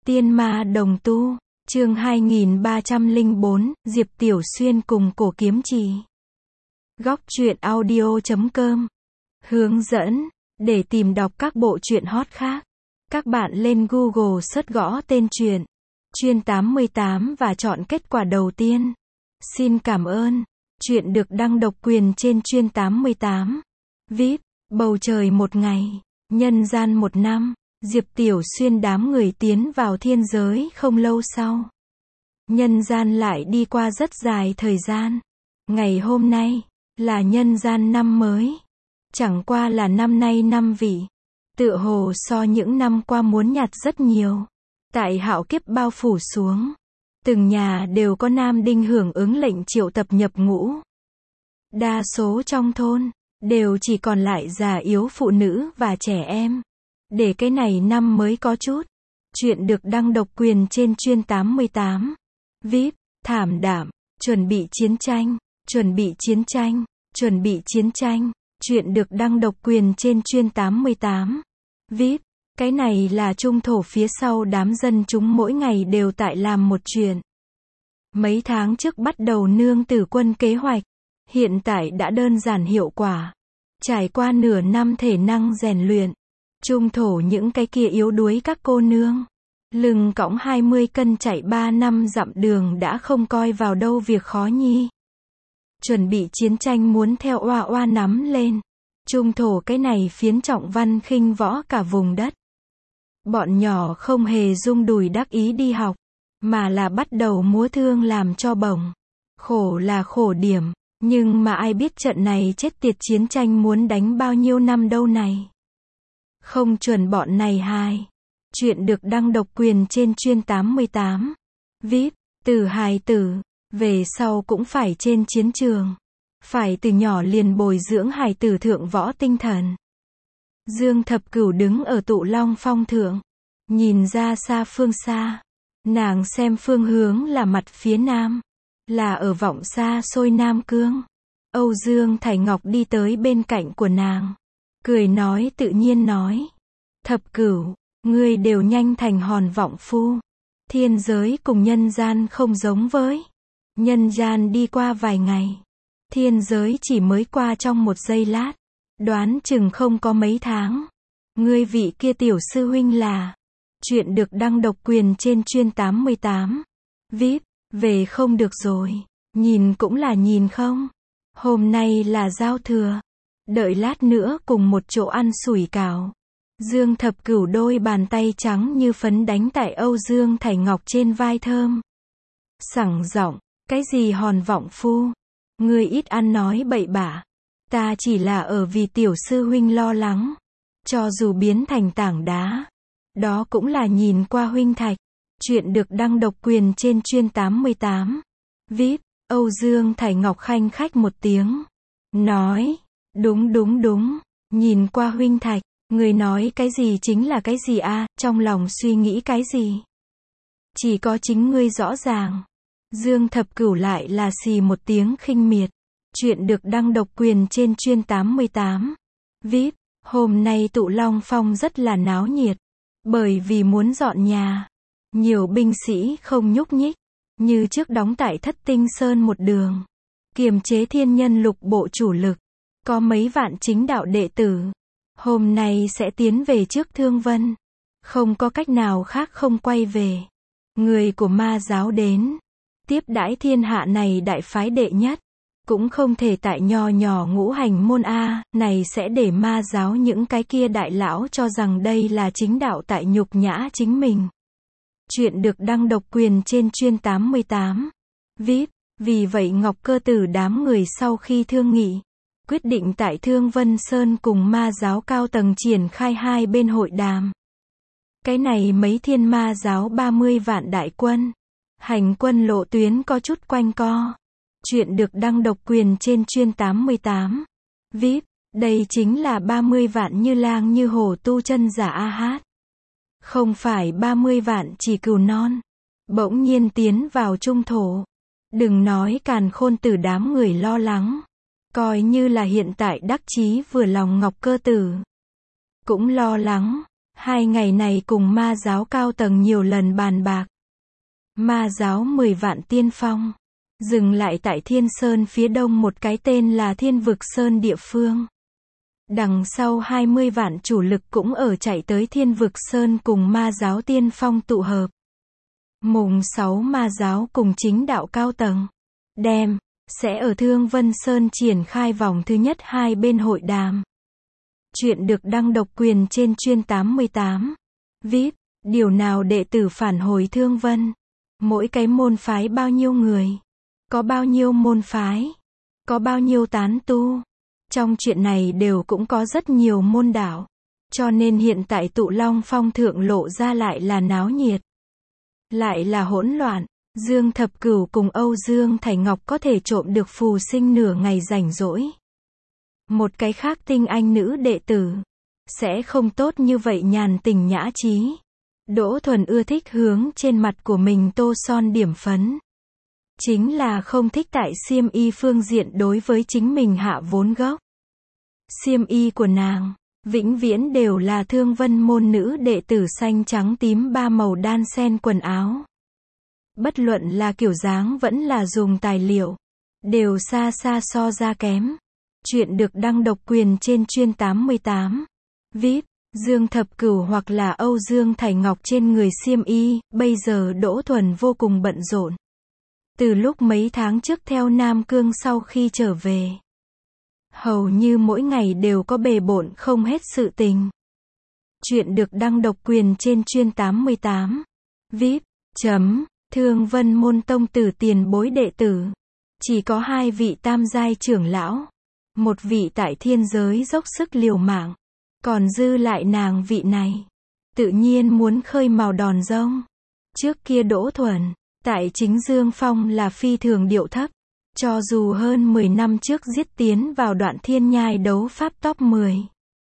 Tiên ma đồng tu, chương 2304, Diệp Tiểu Xuyên cùng Cổ Kiếm Trì. Góc truyện audio.com. Hướng dẫn, để tìm đọc các bộ truyện hot khác. Các bạn lên Google search gõ tên truyện, Chuyên 88 và chọn kết quả đầu tiên. Xin cảm ơn. Truyện được đăng độc quyền trên Chuyên 88. VIP, bầu trời một ngày, nhân gian một năm. Diệp Tiểu Xuyên đám người tiến vào thiên giới không lâu sau. Nhân gian lại đi qua rất dài thời gian. Ngày hôm nay, là nhân gian năm mới. Chẳng qua là năm nay năm vị. Tựa hồ so những năm qua muốn nhạt rất nhiều. Tại hạo kiếp bao phủ xuống. Từng nhà đều có nam đinh hưởng ứng lệnh triệu tập nhập ngũ. Đa số trong thôn, đều chỉ còn lại già yếu phụ nữ và trẻ em. Để cái này năm mới có chút. Chuyện được đăng độc quyền trên Chuyên 88. VIP, thảm đạm, chuẩn bị chiến tranh, chuẩn bị chiến tranh, chuẩn bị chiến tranh. Chuyện được đăng độc quyền trên Chuyên 88. VIP, cái này là trung thổ phía sau đám dân chúng mỗi ngày đều tại làm một chuyện. Mấy tháng trước bắt đầu nương tử quân kế hoạch. Hiện tại đã đơn giản hiệu quả. Trải qua nửa năm thể năng rèn luyện. Trung thổ những cái kia yếu đuối các cô nương. Lưng cõng 20 cân chạy 3 năm dặm đường đã không coi vào đâu việc khó nhi. Chuẩn bị chiến tranh muốn theo oa oa nắm lên. Trung thổ cái này phiến trọng văn khinh võ cả vùng đất. Bọn nhỏ không hề rung đùi đắc ý đi học. Mà là bắt đầu múa thương làm cho bổng. Khổ là khổ điểm. Nhưng mà ai biết trận này chết tiệt chiến tranh muốn đánh bao nhiêu năm đâu này. Không chuẩn bọn này hài. Chuyện được đăng độc quyền trên Chuyên 88. VIP, từ hài tử, về sau cũng phải trên chiến trường. Phải từ nhỏ liền bồi dưỡng hài tử thượng võ tinh thần. Dương Thập Cửu đứng ở Tụ Long Phong thượng. Nhìn ra xa phương xa. Nàng xem phương hướng là mặt phía nam. Là ở vọng xa xôi Nam Cương. Âu Dương Thải Ngọc đi tới bên cạnh của nàng. Cười nói tự nhiên nói. Thập Cửu, ngươi đều nhanh thành hòn vọng phu. Thiên giới cùng nhân gian không giống với. Nhân gian đi qua vài ngày. Thiên giới chỉ mới qua trong một giây lát. Đoán chừng không có mấy tháng. Ngươi vị kia tiểu sư huynh là. Chuyện được đăng độc quyền trên Chuyên 88. VIP, về không được rồi. Nhìn cũng là nhìn không. Hôm nay là giao thừa. Đợi lát nữa cùng một chỗ ăn sủi cảo. Dương Thập Cửu đôi bàn tay trắng như phấn đánh tại Âu Dương Thải Ngọc trên vai thơm. Sẳng giọng, cái gì hòn vọng phu? Ngươi ít ăn nói bậy bạ. Ta chỉ là ở vì tiểu sư huynh lo lắng. Cho dù biến thành tảng đá. Đó cũng là nhìn qua huynh thạch. Chuyện được đăng độc quyền trên Chuyên 88. VIP, Âu Dương Thải Ngọc khanh khách một tiếng. Nói, đúng, nhìn qua huynh thạch. Người nói cái gì chính là cái gì a, trong lòng suy nghĩ cái gì? Chỉ có chính ngươi rõ ràng. Dương Thập Cửu lại là xì một tiếng khinh miệt. Chuyện được đăng độc quyền trên Chuyên 88. VIP, hôm nay Tụ Long Phong rất là náo nhiệt. Bởi vì muốn dọn nhà. Nhiều binh sĩ không nhúc nhích. Như trước đóng tại Thất Tinh Sơn một đường. Kiềm chế thiên nhân lục bộ chủ lực. Có mấy vạn chính đạo đệ tử. Hôm nay sẽ tiến về trước Thương Vân. Không có cách nào khác không quay về. Người của ma giáo đến. Tiếp đãi thiên hạ này đại phái đệ nhất. Cũng không thể tại nho nhỏ ngũ hành môn A, này sẽ để ma giáo những cái kia đại lão cho rằng đây là chính đạo tại nhục nhã chính mình. Chuyện được đăng độc quyền trên Chuyên 88. VIP, vì vậy Ngọc Cơ Tử đám người sau khi thương nghị. Quyết định tại Thương Vân Sơn cùng ma giáo cao tầng triển khai hai bên hội đàm. Cái này mấy thiên ma giáo 30 vạn đại quân. Hành quân lộ tuyến có chút quanh co. Chuyện được đăng độc quyền trên Chuyên 88. VIP, đây chính là 30 vạn như lang như hổ tu chân giả a hát. Không phải 30 vạn chỉ cừu non. Bỗng nhiên tiến vào trung thổ. Đừng nói Càn Khôn Tử đám người lo lắng. Coi như là hiện tại đắc chí vừa lòng Ngọc Cơ Tử. Cũng lo lắng. Hai ngày này cùng ma giáo cao tầng nhiều lần bàn bạc. Ma giáo 10 vạn tiên phong, dừng lại tại Thiên Sơn phía đông một cái tên là Thiên Vực Sơn địa phương. Đằng sau 20 vạn chủ lực cũng ở chạy tới Thiên Vực Sơn cùng ma giáo tiên phong tụ hợp. Mùng 6 ma giáo cùng chính đạo cao tầng sẽ ở Thương Vân Sơn triển khai vòng thứ nhất hai bên hội đàm. Chuyện được đăng độc quyền trên chuyên 88. VIP, điều nào đệ tử phản hồi Thương Vân? Mỗi cái môn phái bao nhiêu người? Có bao nhiêu môn phái? Có bao nhiêu tán tu? Trong chuyện này đều cũng có rất nhiều môn đạo. Cho nên hiện tại tụ Long Phong thượng lộ ra lại là náo nhiệt. Lại là hỗn loạn. Dương Thập Cửu cùng Âu Dương Thải Ngọc có thể trộm được phù sinh nửa ngày rảnh rỗi. Một cái khác tinh anh nữ đệ tử sẽ không tốt như vậy nhàn tình nhã trí. Đỗ Thuần ưa thích hướng trên mặt của mình tô son điểm phấn. Chính là không thích tại xiêm y phương diện đối với chính mình hạ vốn gốc. Xiêm y của nàng vĩnh viễn đều là Thương Vân môn nữ đệ tử xanh trắng tím ba màu đan xen quần áo. Bất luận là kiểu dáng vẫn là dùng tài liệu, đều xa xa so ra kém. Chuyện được đăng độc quyền trên chuyên 88. VIP, Dương Thập Cửu hoặc là Âu Dương Thải Ngọc trên người xiêm y, bây giờ Đỗ Thuần vô cùng bận rộn. Từ lúc mấy tháng trước theo Nam Cương sau khi trở về, hầu như mỗi ngày đều có bề bộn không hết sự tình. Chuyện được đăng độc quyền trên chuyên 88. VIP, Thương Vân môn tông tử tiền bối đệ tử. Chỉ có 2 vị tam giai trưởng lão. Một vị tại thiên giới dốc sức liều mạng. Còn dư lại nàng vị này. Tự nhiên muốn khơi mào đòn rông. Trước kia Đỗ Thuần, tại chính Dương Phong là phi thường điệu thấp. Cho dù hơn 10 năm trước giết tiến vào đoạn thiên nhai đấu pháp top 10.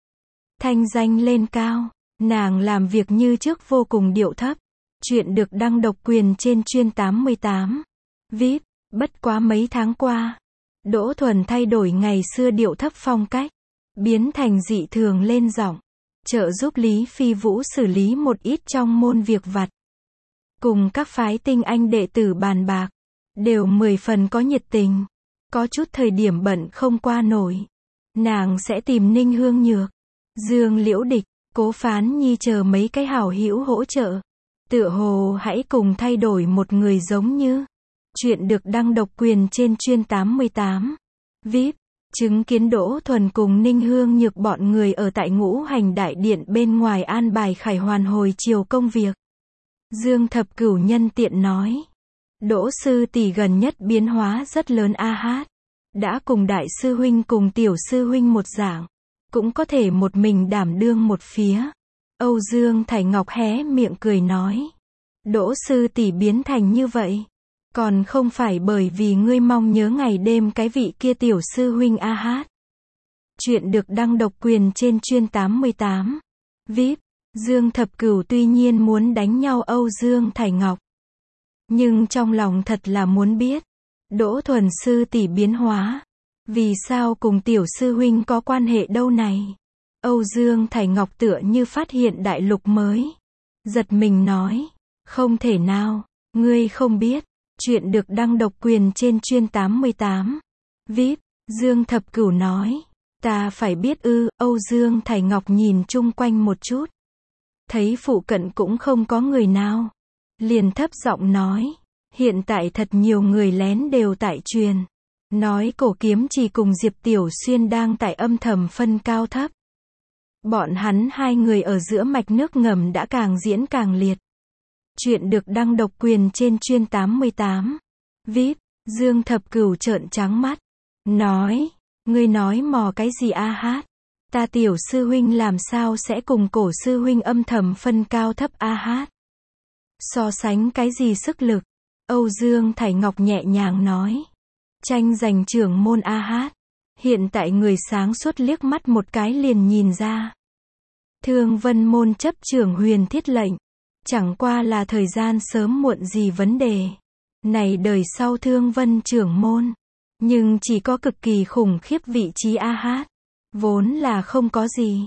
Thanh danh lên cao, nàng làm việc như trước vô cùng điệu thấp. Chuyện được đăng độc quyền trên chuyên 88. VIP, bất quá mấy tháng qua, Đỗ Thuần thay đổi ngày xưa điệu thấp phong cách, biến thành dị thường lên giọng, trợ giúp Lý Phi Vũ xử lý một ít trong môn việc vặt. Cùng các phái tinh anh đệ tử bàn bạc, đều 10 phần có nhiệt tình. Có chút thời điểm bận không qua nổi, nàng sẽ tìm Ninh Hương Nhược, Dương Liễu Địch, Cố Phán Nhi chờ mấy cái hảo hữu hỗ trợ. Tựa hồ hãy cùng thay đổi một người giống như. Chuyện được đăng độc quyền trên chuyên 88. VIP, chứng kiến Đỗ Thuần cùng Ninh Hương Nhược bọn người ở tại Ngũ Hành Đại Điện bên ngoài an bài khải hoàn hồi chiều công việc. Dương Thập Cửu nhân tiện nói. Đỗ sư tỷ gần nhất biến hóa rất lớn a hát. Đã cùng đại sư huynh cùng tiểu sư huynh một dạng. Cũng có thể một mình đảm đương một phía. Âu Dương Thải Ngọc hé miệng cười nói. Đỗ sư tỷ biến thành như vậy. Còn không phải bởi vì ngươi mong nhớ ngày đêm cái vị kia tiểu sư huynh a hát. Chuyện được đăng độc quyền trên chuyên 88. VIP, Dương Thập Cửu tuy nhiên muốn đánh nhau Âu Dương Thải Ngọc. Nhưng trong lòng thật là muốn biết. Đỗ Thuần sư tỷ biến hóa. Vì sao cùng tiểu sư huynh có quan hệ đâu này? Âu Dương Thải Ngọc tựa như phát hiện đại lục mới. Giật mình nói. Không thể nào, ngươi không biết. Chuyện được đăng độc quyền trên chuyên 88. VIP, Dương Thập Cửu nói. Ta phải biết ư. Âu Dương Thải Ngọc nhìn chung quanh một chút. Thấy phụ cận cũng không có người nào. Liền thấp giọng nói. Hiện tại thật nhiều người lén đều tại truyền. Nói Cổ Kiếm Trì cùng Diệp Tiểu Xuyên đang tại âm thầm phân cao thấp. Bọn hắn hai người ở giữa mạch nước ngầm đã càng diễn càng liệt. Chuyện được đăng độc quyền trên chuyên 88. VIP, Dương Thập Cửu trợn trắng mắt. Nói, ngươi nói mò cái gì a hát? Ta tiểu sư huynh làm sao sẽ cùng Cổ sư huynh âm thầm phân cao thấp a hát? So sánh cái gì sức lực? Âu Dương Thải Ngọc nhẹ nhàng nói. Tranh giành trưởng môn a hát. Hiện tại người sáng suốt liếc mắt một cái liền nhìn ra. Thương Vân môn chấp trưởng Huyền Thiết lệnh. Chẳng qua là thời gian sớm muộn gì vấn đề. Này đời sau Thương Vân trưởng môn. Nhưng chỉ có cực kỳ khủng khiếp vị trí a hát. Vốn là không có gì.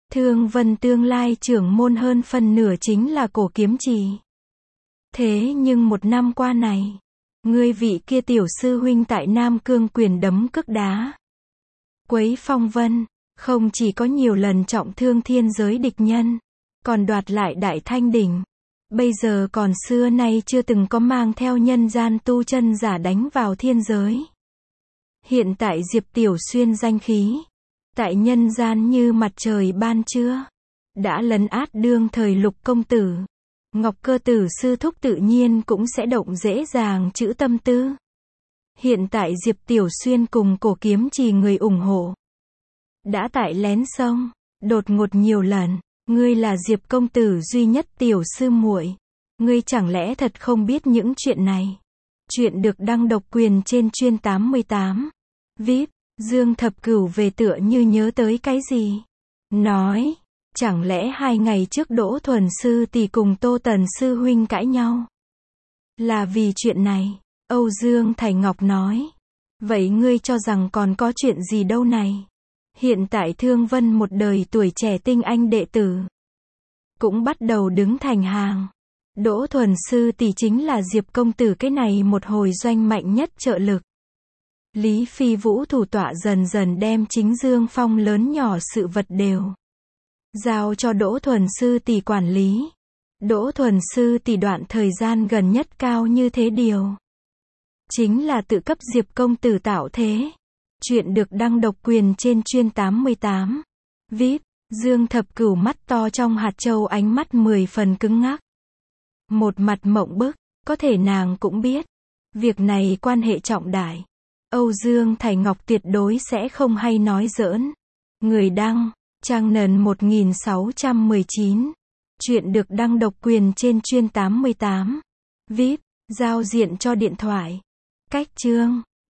Thương Vân tương lai trưởng môn hơn phần nửa chính là Cổ Kiếm Trì. Thế nhưng một năm qua này, ngươi vị kia tiểu sư huynh tại Nam Cương quyền đấm cước đá, quấy phong vân, không chỉ có nhiều lần trọng thương thiên giới địch nhân, còn đoạt lại Đại Thanh đỉnh. Bây giờ còn xưa nay chưa từng có mang theo nhân gian tu chân giả đánh vào thiên giới. Hiện tại Diệp Tiểu Xuyên danh khí tại nhân gian như mặt trời ban trưa, đã lấn át đương thời Lục công tử. Ngọc Cơ Tử sư thúc tự nhiên cũng sẽ động dễ dàng chữ tâm tư. Hiện tại Diệp Tiểu Xuyên cùng Cổ Kiếm Trì người ủng hộ đã tại lén sông, đột ngột nhiều lần. Ngươi là Diệp công tử duy nhất tiểu sư muội, ngươi chẳng lẽ thật không biết những chuyện này? Chuyện được đăng độc quyền trên chuyên 88. VIP, Dương Thập Cửu về tựa như nhớ tới cái gì. Nói, chẳng lẽ 2 ngày trước Đỗ Thuần sư tỷ cùng Tô Tần sư huynh cãi nhau? Là vì chuyện này, Âu Dương Thải Ngọc nói. Vậy ngươi cho rằng còn có chuyện gì đâu này? Hiện tại Thương Vân một đời tuổi trẻ tinh anh đệ tử cũng bắt đầu đứng thành hàng. Đỗ Thuần sư tỷ chính là Diệp công tử cái này một hồi doanh mạnh nhất trợ lực. Lý Phi Vũ thủ tọa dần dần đem chính Dương Phong lớn nhỏ sự vật đều giao cho Đỗ Thuần sư tỷ quản lý. Đỗ Thuần sư tỷ đoạn thời gian gần nhất cao như thế điều chính là tự cấp Diệp công tử tạo thế. Chuyện được đăng độc quyền trên chuyên 88. VIP, Dương Thập Cửu mắt to trong hạt châu ánh mắt 10 phần cứng ngắc. Một mặt mộng bức, có thể nàng cũng biết. Việc này quan hệ trọng đại. Âu Dương Thải Ngọc tuyệt đối sẽ không hay nói giỡn. Người đăng, Trang Nần 1619. Chuyện được đăng độc quyền trên chuyên 88. VIP, giao diện cho điện thoại. Cách chương